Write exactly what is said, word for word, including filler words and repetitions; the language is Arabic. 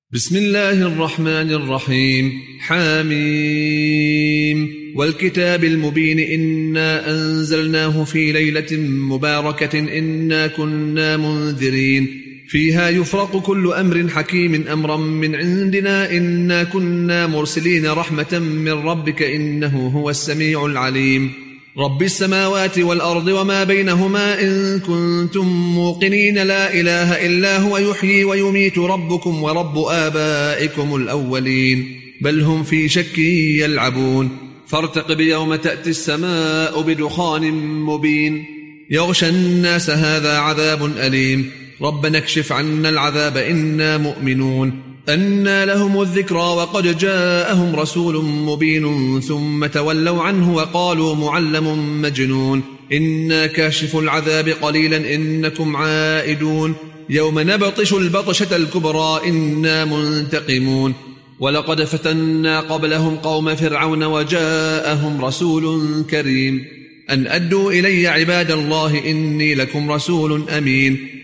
بسم الله الرحمن الرحيم. حاميم والكتاب المبين إنا أنزلناه في ليلة مباركة إنا كنا منذرين فيها يفرق كل أمر حكيم أمرا من عندنا إنا كنا مرسلين رحمة من ربك إنه هو السميع العليم. رب السماوات والأرض وما بينهما إن كنتم موقنين لا إله إلا هو يحيي ويميت ربكم ورب آبائكم الأولين بل هم في شك يلعبون. فارتقب يوم تأتي السماء بدخان مبين يغشى الناس هذا عذاب أليم ربنا اكشف عنا العذاب إنا مؤمنون. أنى لهم الذكرى وقد جاءهم رسول مبين ثم تولوا عنه وقالوا معلم مجنون إنا كاشف العذاب قليلا إنكم عائدون يوم نبطش البطشة الكبرى إنا منتقمون. ولقد فتنا قبلهم قوم فرعون وجاءهم رسول كريم أن أدوا إلي عباد الله إني لكم رسول أمين